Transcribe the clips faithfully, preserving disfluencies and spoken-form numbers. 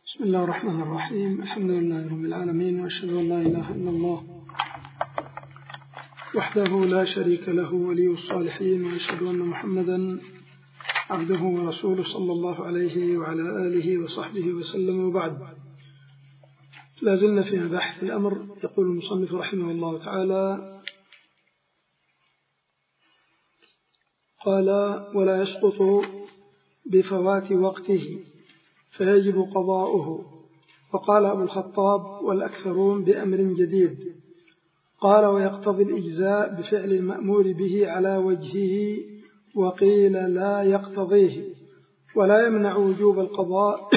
بسم الله الرحمن الرحيم. الحمد لله رب العالمين، وأشهد أن لا إله إلا الله وحده لا شريك له ولي الصالحين، وأشهد أن محمدا عبده ورسوله صلى الله عليه وعلى آله وصحبه وسلم. وبعد، لازلنا في بحث الأمر. يقول المصنف رحمه الله تعالى: قال: ولا يسقط بفوات وقته فيجب قضاؤه. وقال أبو الخطاب والأكثرون بأمر جديد. قال: ويقتضي الإجزاء بفعل المأمور به على وجهه، وقيل لا يقتضيه، ولا يمنع وجوب القضاء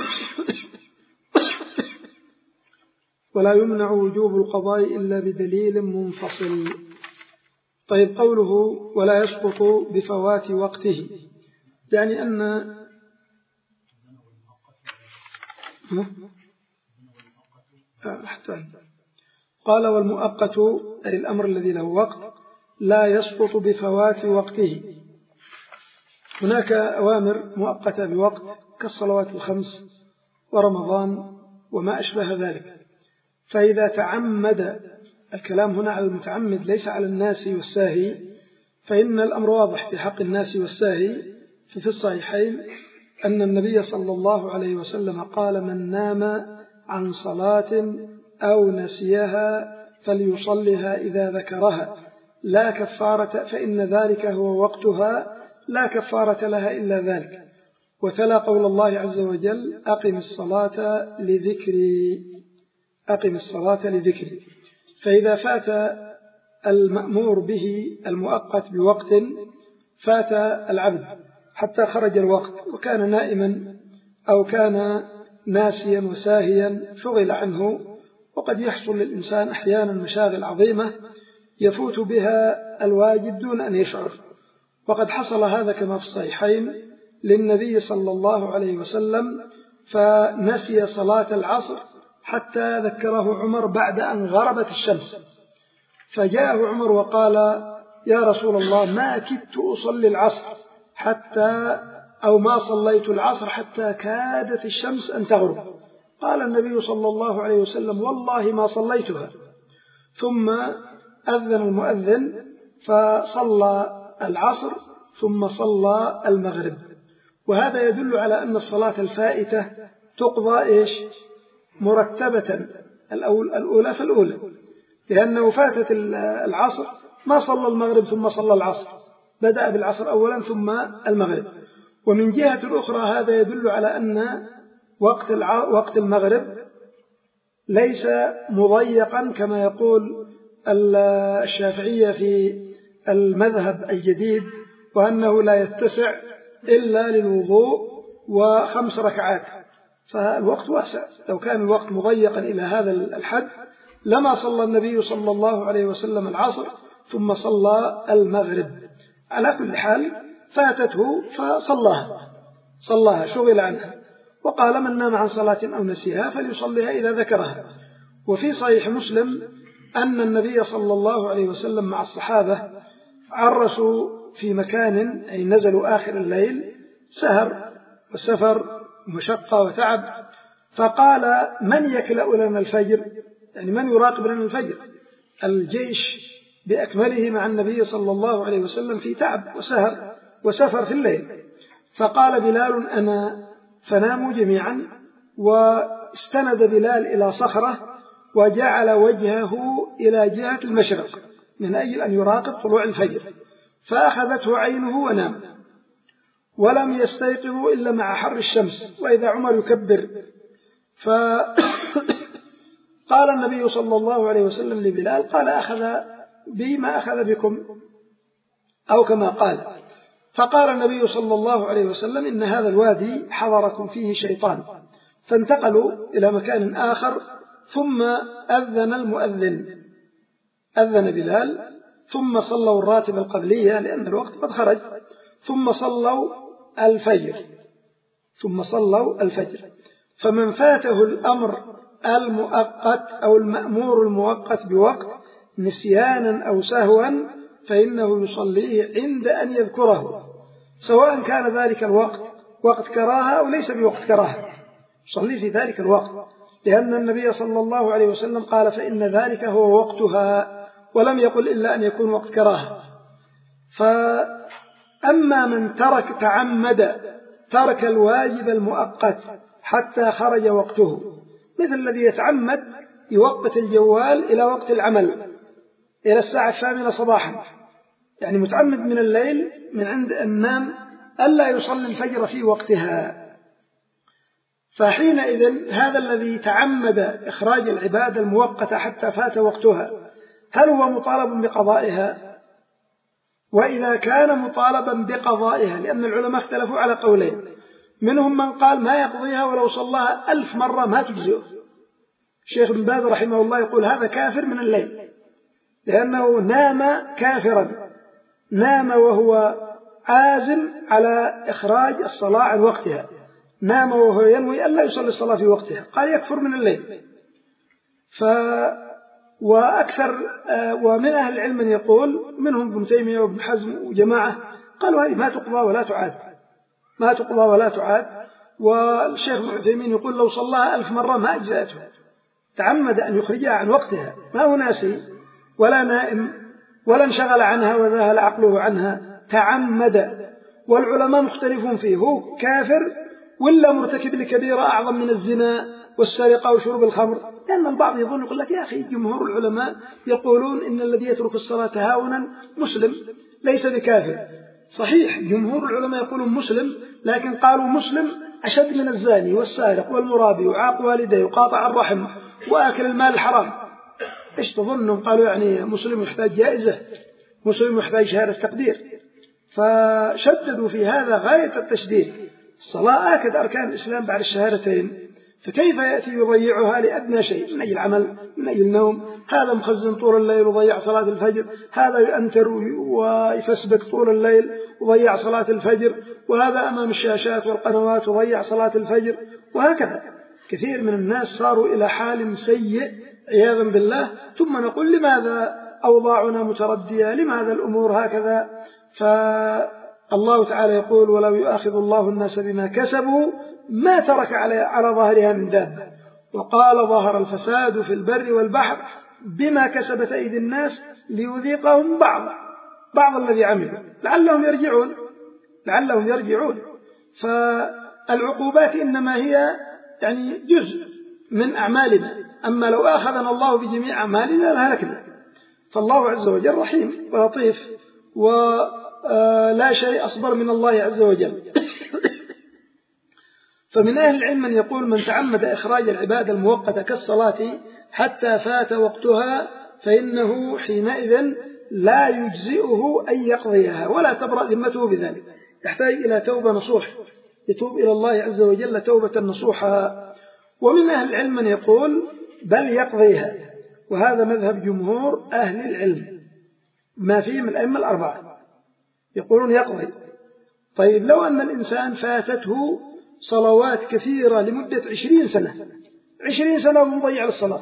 ولا يمنع وجوب القضاء إلا بدليل منفصل. طيب، قوله ولا يسقط بفوات وقته يعني أن قال: والمؤقت أي الأمر الذي له وقت لا يسقط بفوات وقته. هناك أوامر مؤقتة بوقت كالصلوات الخمس ورمضان وما أشبه ذلك، فإذا تعمد، الكلام هنا على المتعمد ليس على الناس والساهي، فإن الأمر واضح في حق الناس والساهي. في الصحيحين أن النبي صلى الله عليه وسلم قال: من نام عن صلاة أو نسيها فليصلها إذا ذكرها، لا كفارة، فإن ذلك هو وقتها، لا كفارة لها إلا ذلك. وتلا قول الله عز وجل: أقم الصلاة لذكري أقم الصلاة لذكري. فإذا فات المأمور به المؤقت بوقت فات العبد حتى خرج الوقت وكان نائما أو كان ناسيا وساهيا شغل عنه. وقد يحصل للإنسان أحيانا مشاغل عظيمة يفوت بها الواجب دون أن يشعر، وقد حصل هذا كما في الصحيحين للنبي صلى الله عليه وسلم، فنسي صلاة العصر حتى ذكره عمر بعد أن غربت الشمس، فجاءه عمر وقال: يا رسول الله، ما كدت أصلي العصر حتى أو ما صليت العصر حتى كادت الشمس أن تغرب. قال النبي صلى الله عليه وسلم: والله ما صليتها. ثم أذن المؤذن فصلى العصر ثم صلى المغرب. وهذا يدل على أن الصلاة الفائتة تقضى إيش؟ مرتبة، الأولى فالأولى، لأنه فاتت العصر ما صلى المغرب ثم صلى العصر، بدأ بالعصر أولا ثم المغرب. ومن جهة أخرى هذا يدل على أن وقت وقت المغرب ليس مضيقا كما يقول الشافعية في المذهب الجديد، وأنه لا يتسع إلا للوضوء وخمس ركعات، فالوقت واسع. لو كان الوقت مضيقا إلى هذا الحد لما صلى النبي صلى الله عليه وسلم العصر ثم صلى المغرب. على كل حال فاتته فصلاها صلاها شغل عنها. وقال: من نام عن صلاة أو نسيها فليصليها إذا ذكرها. وفي صحيح مسلم أن النبي صلى الله عليه وسلم مع الصحابة عرسوا في مكان، أي نزلوا آخر الليل، سهر وسفر ومشقة وتعب، فقال: من يكلأ لنا الفجر؟ يعني من يراقب لنا الفجر؟ الجيش بأكمله مع النبي صلى الله عليه وسلم في تعب وسهر وسفر في الليل. فقال بلال: أنا، فناموا جميعا، واستند بلال إلى صخرة وجعل وجهه إلى جهة المشرق من أجل أن يراقب طلوع الفجر، فأخذته عينه ونام، ولم يستيقظوا إلا مع حر الشمس وإذا عمر يكبر. فقال النبي صلى الله عليه وسلم لبلال، قال: أخذ بي ما أخذ بكم، أو كما قال. فقال النبي صلى الله عليه وسلم: إن هذا الوادي حضركم فيه شيطان. فانتقلوا إلى مكان آخر، ثم أذن المؤذن، أذن بلال، ثم صلوا الراتب القبلية لأن الوقت قد خرج، ثم صلوا الفجر ثم صلوا الفجر. فمن فاته الأمر المؤقت أو المأمور المؤقت بوقت نسيانا أو سهوا فإنه يصليه عند أن يذكره، سواء كان ذلك الوقت وقت كراهة أو ليس بوقت كراهة. صلي في ذلك الوقت، لأن النبي صلى الله عليه وسلم قال فإن ذلك هو وقتها، ولم يقل إلا أن يكون وقت كراهة. فأما من ترك تعمد ترك الواجب المؤقت حتى خرج وقته، مثل الذي يتعمد يوقت الجوال إلى وقت العمل إلى الساعة الثامنة صباحا، يعني متعمد من الليل من عند النام ألا يصلي الفجر في وقتها، فحينئذ هذا الذي تعمد إخراج العبادة المؤقتة حتى فات وقتها هل هو مطالب بقضائها؟ وإذا كان مطالبا بقضائها، لأن العلماء اختلفوا على قولين، منهم من قال ما يقضيها ولو صلاها ألف مرة ما تجزئه. الشيخ ابن باز رحمه الله يقول هذا كافر من الليل، لأنه نام كافرا، نام وهو عازم على إخراج الصلاة عن وقتها، نام وهو ينوي ألا يصلي الصلاة في وقتها، قال يكفر من الليل. ف وأكثر ومن أهل العلم من يقول، منهم ابن تيمية وابن حزم وجماعة، قالوا هذه ما تقضى ولا تعاد، ما تقضى ولا تعاد. والشيخ ابن عثيمين يقول لو صلاها ألف مرة ما أجزأته، تعمد أن يخرجها عن وقتها، ما هو ناسي ولا نائم ولا انشغل عنها وذهل عقله عنها، تعمد. والعلماء مختلفون فيه، هو كافر ولا مرتكب لكبيرة أعظم من الزنا والسرقة وشرب الخمر؟ لأن البعض يظن يقول لك يا أخي جمهور العلماء يقولون إن الذي يترك الصلاة هاونا مسلم ليس بكافر. صحيح جمهور العلماء يقولون مسلم، لكن قالوا مسلم أشد من الزاني والسارق والمرابي وعاق والديه وقاطع الرحم وآكل المال الحرام. إيش تظنهم؟ قالوا يعني مسلم يحتاج جائزة، مسلم يحتاج شهادة تقدير، فشددوا في هذا غاية التشديد. الصلاة آكد أركان الإسلام بعد الشهادتين، فكيف يأتي يضيعها لأدنى شيء، من أجل العمل من أجل النوم؟ هذا مخزن طول الليل وضيع صلاة الفجر، هذا يأنتر ويفسبك طول الليل وضيع صلاة الفجر، وهذا أمام الشاشات والقنوات وضيع صلاة الفجر، وهكذا كثير من الناس صاروا إلى حال سيء عياذا بالله. ثم نقول لماذا أوضاعنا متردية؟ لماذا الأمور هكذا؟ فالله تعالى يقول ولو يؤاخذ الله الناس بما كسبوا ما ترك على على ظهرها من دابة، وقال ظهر الفساد في البر والبحر بما كسبت أيدي الناس ليذيقهم بعض بعض الذي عملوا لعلهم يرجعون لعلهم يرجعون فالعقوبات إنما هي يعني جزء من أعمالنا، أما لو أخذنا الله بجميع أعمالنا لهلكنا. فالله عز وجل رحيم ولطيف، ولا شيء أصبر من الله عز وجل. فمن أهل العلم من يقول من تعمد إخراج العبادة المؤقتة كالصلاة حتى فات وقتها فإنه حينئذ لا يجزئه أن يقضيها ولا تبرأ ذمته بذلك، يحتاج إلى توبة نصوح، يتوب إلى الله عز وجل توبة نصوحا. ومن أهل العلم من يقول بل يقضيها، وهذا مذهب جمهور أهل العلم ما فيه من الأئمة الأربعة، يقولون يقضي. طيب لو أن الإنسان فاتته صلوات كثيرة لمدة عشرين سنة عشرين سنة وهو مضيع للصلاة،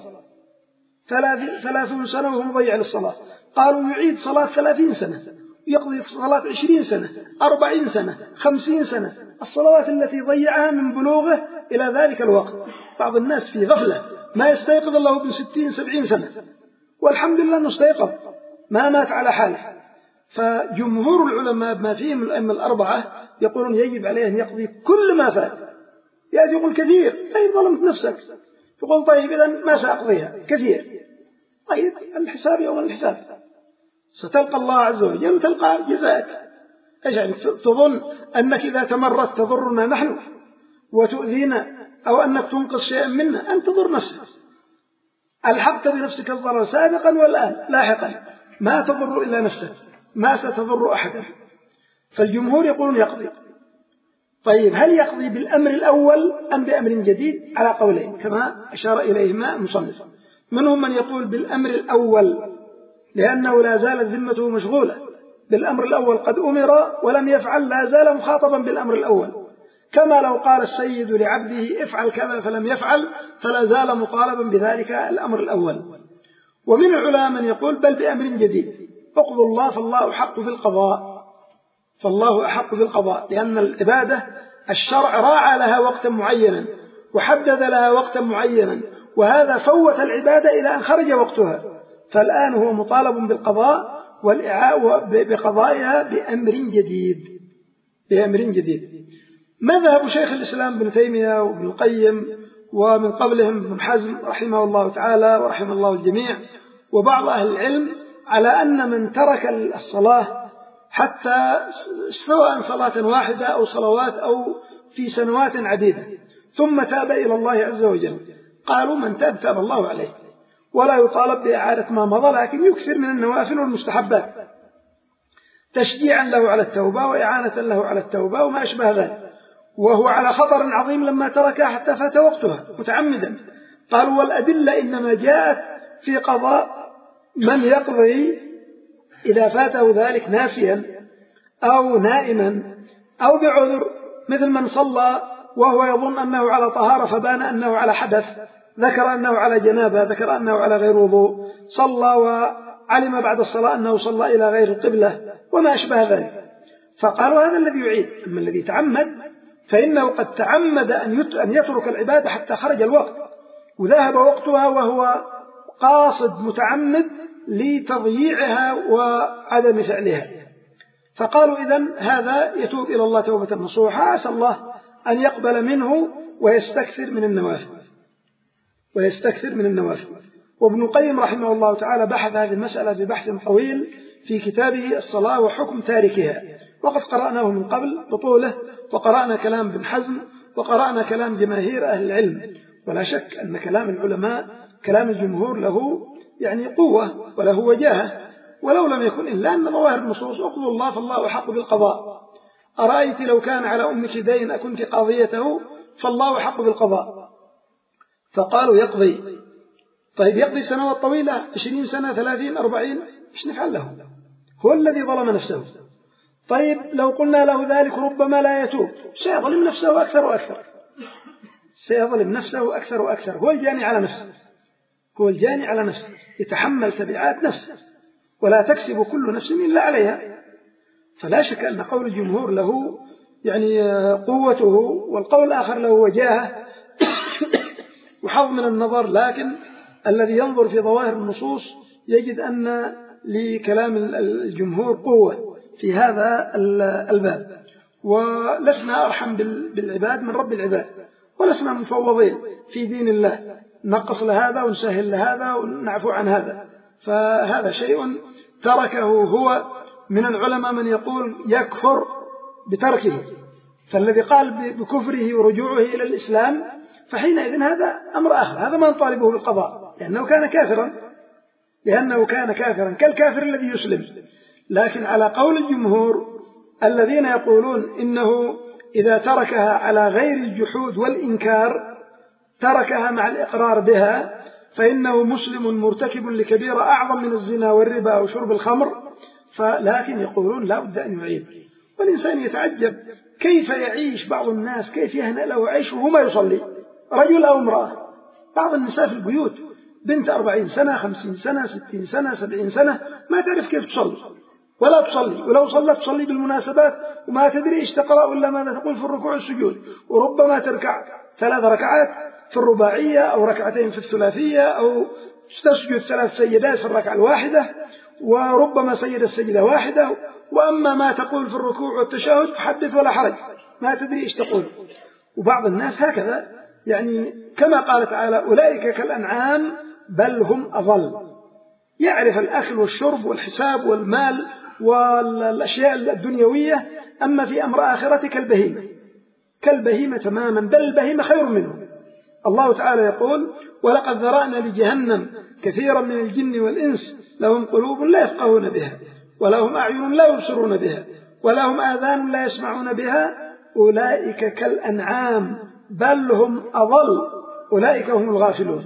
ثلاثون سنة وهو مضيع للصلاة، قالوا يعيد صلاة ثلاثين سنة ويقضي صلاة عشرين سنة أربعين سنة خمسين سنة، الصلوات التي ضيعها من بلوغه إلى ذلك الوقت. بعض الناس في غفلة ما يستيقظ الله ابن ستين سبعين سنة، والحمد لله أنه استيقظ ما مات على حاله. فجمهور العلماء بما فيهم الأئمة الأربعة يقولون يجب عليه أن يقضي كل ما فات. يأتي يقول كثير، طيب ظلمت نفسك، يقول طيب إذن ما سأقضيها كثير، طيب الحساب يوم الحساب ستلقى الله عز وجل وتلقى جزاءك. إيش يعني تظن أنك إذا تمرت تضرنا نحن وتؤذينا، أو أنك تنقص شيئا منا؟ أن تضر نفسك، ألحقت بنفسك الضرر سابقا والآن لاحقا، ما تضر إلا نفسك، ما ستضر أحدا. فالجمهور يقولون يقضي. طيب هل يقضي بالأمر الأول أم بأمر جديد؟ على قولين كما أشار إليهما المصنف. منهم من يقول بالأمر الأول لأنه لا زالت ذمته مشغولة بالأمر الأول، قد أمر ولم يفعل لا زال مخاطبا بالأمر الأول، كما لو قال السيد لعبده افعل كذا فلم يفعل فلا زال مطالبا بذلك الأمر الأول. ومن العلماء من يقول بل بأمر جديد، اقضوا الله فالله أحق بالقضاء، فالله أحق بالقضاء، لأن العبادة الشرع راعى لها وقتا معينا وحدد لها وقتا معينا، وهذا فوت العبادة إلى أن خرج وقتها، فالآن هو مطالب بالقضاء والإعاء بقضائها بأمر جديد بأمر جديد. مذهب شيخ الإسلام ابن تيمية وابن القيم ومن قبلهم ابن حزم رحمه الله تعالى ورحمه الله الجميع وبعض أهل العلم على أن من ترك الصلاة حتى سواء صلاة واحدة أو صلوات أو في سنوات عديدة ثم تاب إلى الله عز وجل، قالوا من تاب تاب الله عليه ولا يطالب بإعادة ما مضى، لكن يكثر من النوافل والمستحبات تشجيعا له على التوبة وإعانة له على التوبة وما أشبه ذلك، وهو على خطر عظيم لما تركها حتى فات وقتها متعمدا. قالوا والأدلة إنما جاءت في قضاء من يقضي إذا فاته ذلك ناسيا أو نائما أو بعذر، مثل من صلى وهو يظن أنه على طهارة فبان أنه على حدث، ذكر أنه على جنابة، ذكر أنه على غير وضوء، صلى وعلم بعد الصلاة أنه صلى إلى غير القبلة وما أشبه ذلك، فقالوا هذا الذي يعيد. أما الذي تعمد فإنه قد تعمد أن يترك العبادة حتى خرج الوقت وذهب وقتها وهو قاصد متعمد لتضييعها وعدم فعلها، فقالوا إذن هذا يتوب إلى الله توبة نصوحة، عسى الله أن يقبل منه ويستكثر من النوافل ويستكثر من النوافل. وابن القيم رحمه الله تعالى بحث هذه المسألة ببحث طويل في كتابه الصلاة وحكم تاركها، وقد قرأناه من قبل بطوله، وقرأنا كلام ابن حزم وقرأنا كلام جماهير أهل العلم، ولا شك أن كلام العلماء كلام الجمهور له يعني قوة وله وجاهة، ولو لم يكن إلا أن ظواهر النصوص اقضوا الله فالله أحق بالقضاء، أرأيت لو كان على أمك دين أكنت قاضيته فالله أحق بالقضاء، فقالوا يقضي. طيب يقضي سنوات طويلة عشرين سنة ثلاثين أربعين إيش نفعل له؟ هو الذي ظلم نفسه. طيب لو قلنا له ذلك ربما لا يتوب، سيظلم نفسه أكثر وأكثر سيظلم نفسه أكثر وأكثر هو الجاني على نفسه هو الجاني على نفسه يتحمل تبعات نفسه، ولا تكسب كل نفس إلا عليها. فلا شك أن قول الجمهور له يعني قوته، والقول الآخر له وجاهة وحظ من النظر، لكن الذي ينظر في ظواهر النصوص يجد أن لكلام الجمهور قوة في هذا الباب، ولسنا أرحم بالعباد من رب العباد، ولسنا مفوضين في دين الله نقص لهذا ونسهل لهذا ونعفو عن هذا، فهذا شيء تركه هو. من العلماء من يقول يكفر بتركه، فالذي قال بكفره ورجوعه إلى الإسلام فحينئذ هذا أمر آخر، هذا ما نطالبه بالقضاء لأنه كان كافرا لأنه كان كافرا كالكافر الذي يسلم. لكن على قول الجمهور الذين يقولون إنه إذا تركها على غير الجحود والإنكار، تركها مع الإقرار بها، فإنه مسلم مرتكب لكبيرة أعظم من الزنا والربا أو شرب الخمر، فلكن يقولون لا بد أن يعيد. والإنسان يتعجب كيف يعيش بعض الناس، كيف يهنأ له عيش وهو ما يصلي، رجل أو امرأة. بعض النساء في البيوت بنت أربعين سنة خمسين سنة ستين سنة سبعين سنة ما تعرف كيف تصلي ولا تصلي، ولو صلت تصلي بالمناسبات وما تدري إيش تقرأ ولا ماذا تقول في الركوع والسجود، وربما تركع ثلاث ركعات في الرباعية أو ركعتين في الثلاثية، أو تسجد ثلاث سجدات في الركعة الواحدة، وربما سجد السجدة واحدة. وأما ما تقول في الركوع والتشهد فحدث ولا حرج، ما تدري إيش تقول. وبعض الناس هكذا، يعني كما قال تعالى أولئك كالأنعام بل هم أضل، يعرف الأكل والشرب والحساب والمال والأشياء الدنيوية، أما في أمر آخرة كالبهيمة كالبهيمة تماما، بل البهيمة خير منه. الله تعالى يقول ولقد ذرأنا لجهنم كثيرا من الجن والإنس لهم قلوب لا يفقهون بها ولهم أعين لا يبصرون بها ولهم آذان لا يسمعون بها أولئك كالأنعام بل هم أضل أولئك هم الغافلون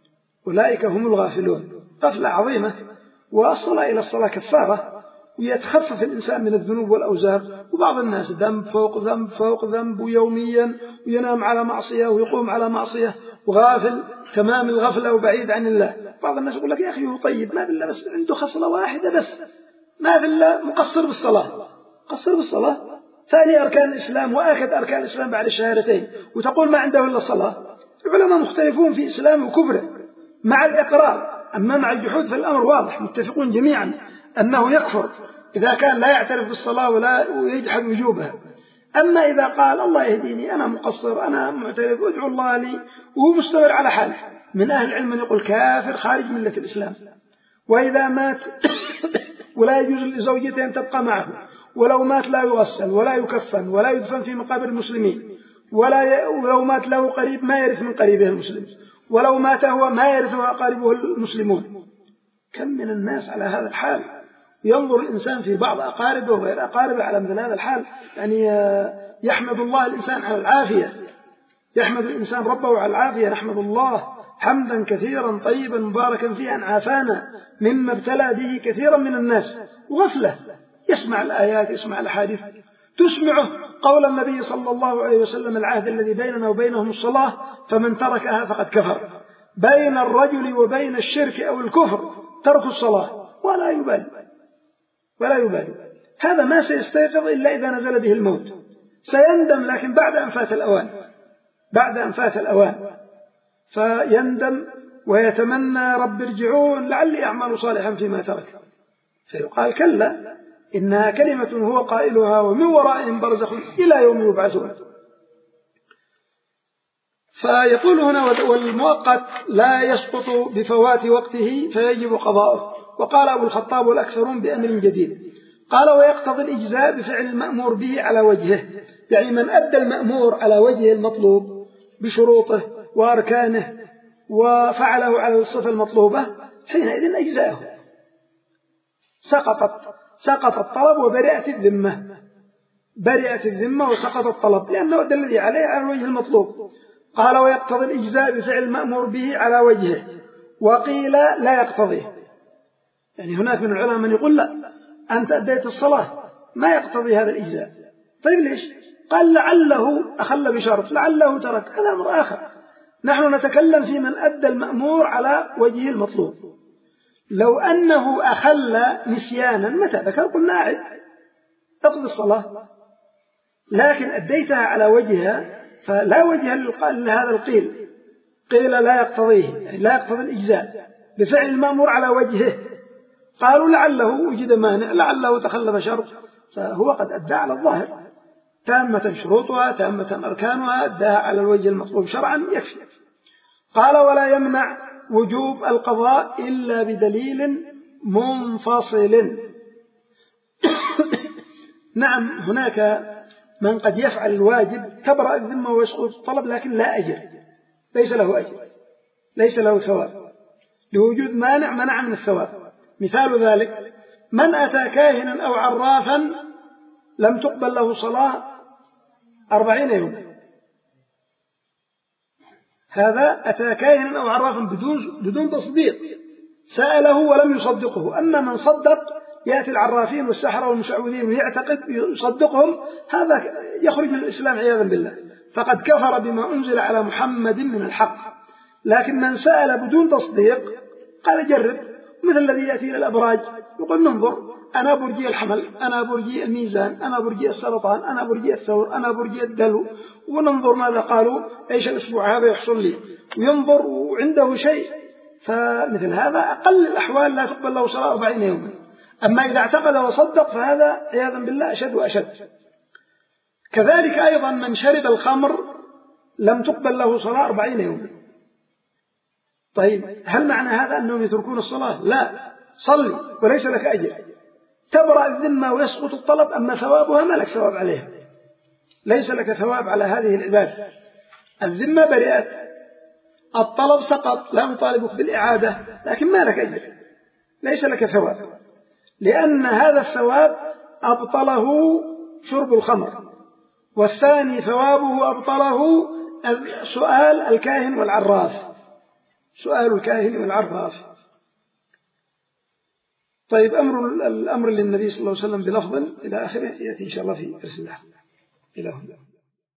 أولئك هم الغافلون غفلة عظيمة. والصلاة إلى الصلاة كفارة، ويتخفف الإنسان من الذنوب والأوزار. وبعض الناس ذنب فوق ذنب فوق ذنب ويوميا، وينام على معصية ويقوم على معصية وغافل تمام الغفلة وبعيد عن الله. بعض الناس يقول لك يا أخي هو طيب ما بالله بس عنده خصلة واحدة بس، ما بالله مقصر بالصلاة قصر بالصلاة ثاني أركان الإسلام وآخذ أركان الإسلام بعد الشهادتين، وتقول ما عنده إلا الصلاة. العلماء مختلفون في إسلام وكفره مع الإقرار، أما مع الجحود فالأمر واضح، متفقون جميعا أنه يكفر إذا كان لا يعترف بالصلاة ولا يجحد وجوبها. أما إذا قال الله يهديني أنا مقصر أنا معترف أدعو الله لي وهو مستمر على حاله، من أهل العلم يقول كافر خارج ملة الإسلام. وإذا مات ولا يجوز لزوجته أن تبقى معه، ولو مات لا يغسل ولا يكفن ولا يدفن في مقابر المسلمين، ولا ي... ولو مات له قريب ما يرث من قريبه المسلم، ولو مات هو ما يرثه أقاربه المسلمون. كم من الناس على هذا الحال، ينظر الإنسان في بعض أقاربه وغير أقاربه على مثل هذا الحال، يعني يحمد الله الإنسان على العافية، يحمد الإنسان ربه على العافية. نحمد الله حمدا كثيرا طيبا مباركا فيه أن عافانا مما ابتلى به كثيرا من الناس. وغفلة، يسمع الآيات يسمع الحديث تسمعه قول النبي صلى الله عليه وسلم العهد الذي بيننا وبينهم الصلاة فمن تركها فقد كفر. بين الرجل وبين الشرك أو الكفر ترك الصلاة، ولا يبالي ولا يبالي. هذا ما سيستيقظ إلا إذا نزل به الموت، سيندم لكن بعد أن فات الأوان، بعد أن فات الأوان فيندم ويتمنى رب ارجعون لعلي أعمل صالحا فيما ترك، فيقال كلا إنها كلمة هو قائلها ومن ورائهم برزخ إلى يوم يبعثون. فيقول هنا والمؤقت لا يسقط بفوات وقته فيجب قضاؤه. وقال أبو الخطاب والأكثرون بأمر جديد، قال ويقتضي الإجزاء بفعل المأمور به على وجهه، يعني من أدى المأمور على وجه المطلوب بشروطه وأركانه وفعله على الصفة المطلوبة حينئذ أجزاءه، سقطت سقط الطلب وبرئت الذمة، برئت الذمة وسقط الطلب لأنه أدى الذي عليه على الوجه المطلوب. قال ويقتضي الإجزاء بفعل المأمور به على وجهه، وقيل لا يقتضيه، يعني هناك من العلماء من يقول لا أنت أديت الصلاة ما يقتضي هذا الإجزاء. طيب ليش؟ قال لعله أخل بشرط، لعله ترك، هذا أمر آخر. نحن نتكلم في من أدى المأمور على وجه المطلوب. لو أنه أخل نسيانا متى ذكر قلنا أعد اقضي الصلاة، لكن أديتها على وجهها فلا وجه لهذا القيل، قيل لا يقتضيه، يعني لا يقتضي الإجزاء بفعل المأمور على وجهه. قالوا لعله وجد مانع، لعله تخلف شرط، فهو قد أدى على الظاهر تامة شروطها تامة أركانها، أداها على الوجه المطلوب شرعا يكفي. قال ولا يمنع وجوب القضاء إلا بدليل منفصل. نعم هناك من قد يفعل الواجب تبرأ الذمة ويسقط الطلب لكن لا أجر، ليس له أجر، ليس له ثواب، لوجود مانع منع من الثواب. مثال ذلك من أتى كاهنا أو عرافا لم تقبل له صلاة أربعين يوم، هذا أتى كاهنا أو عرافا بدون بدون تصديق، سأله ولم يصدقه. أما من صدق يأتي العرافين والسحرة والمشعوذين ويعتقد يصدقهم، هذا يخرج من الإسلام عياذا بالله، فقد كفر بما أنزل على محمد من الحق. لكن من سأل بدون تصديق قال جرب، مثل الذي يأتي إلى الأبراج يقول ننظر أنا برجي الحمل، أنا برجي الميزان، أنا برجي السرطان، أنا برجي الثور، أنا برجي الدلو، وننظر ماذا قالوا إيش الأسبوع هذا يحصل لي، وينظر وعنده شيء. فمثل هذا أقل الأحوال لا تقبل له صلاة أربعين يوما. أما إذا اعتقد وصدق فهذا عياذا بالله أشد وأشد. كذلك أيضا من شرب الخمر لم تقبل له صلاة أربعين يوما. طيب هل معنى هذا أنهم يتركون الصلاة؟ لا، صلي وليس لك أجر، تبرأ الذمة ويسقط الطلب، أما ثوابها ما لك ثواب عليها، ليس لك ثواب على هذه العبادة. الذمة برئت، الطلب سقط، لا نطالبك بالإعادة لكن ما لك أجر، ليس لك ثواب، لأن هذا الثواب أبطله شرب الخمر، والثاني ثوابه أبطله سؤال الكاهن والعراف، سؤال الكاهن والعراف. طيب أمر الأمر للنبي صلى الله عليه وسلم بلفظ إلى آخره يأتي إن شاء الله في درس الأحد. إلى هنا.